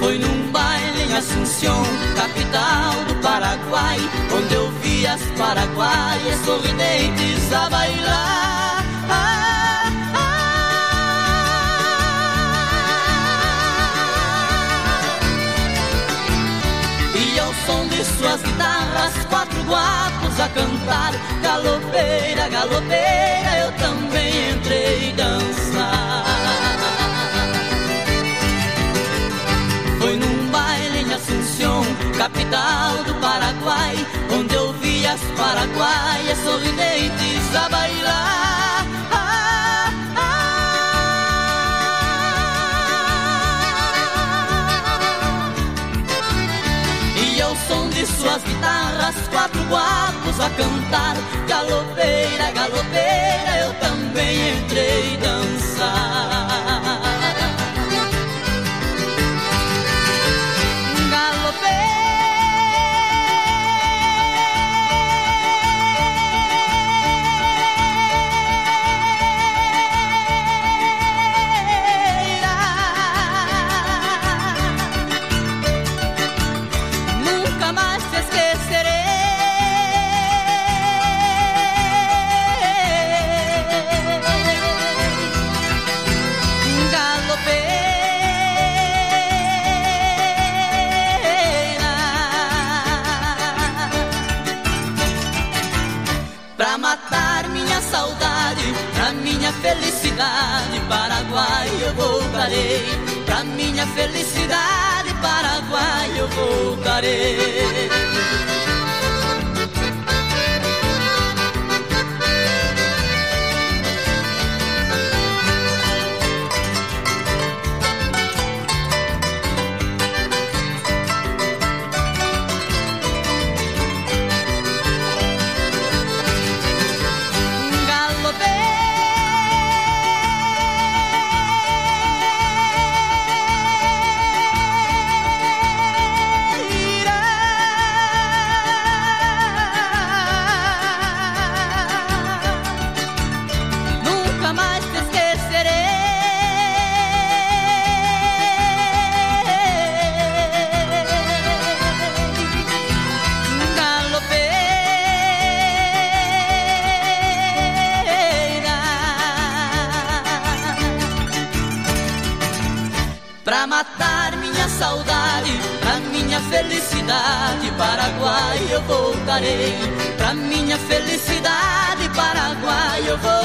Foi num baile em Assunção, capital do Paraguai, onde eu vi as paraguaias sorridentes a bailar. E ao som de suas guitarras, 4 guapos a cantar. Galopeira, galopeira, eu também entrei dançar. Foi num baile em Assunção, capital do Paraguai, onde eu vi as paraguaias sorridentes a bailar. E ao som de suas guitarras, 4 guapos a cantar. Galopeira, galopeira, eu também entrei dançar. Pra matar minha saudade, pra minha felicidade, Paraguai eu voltarei. Pra minha felicidade, Paraguai eu voltarei. Pra matar minha saudade, pra minha felicidade, Paraguai eu voltarei. Pra minha felicidade, Paraguai eu voltarei.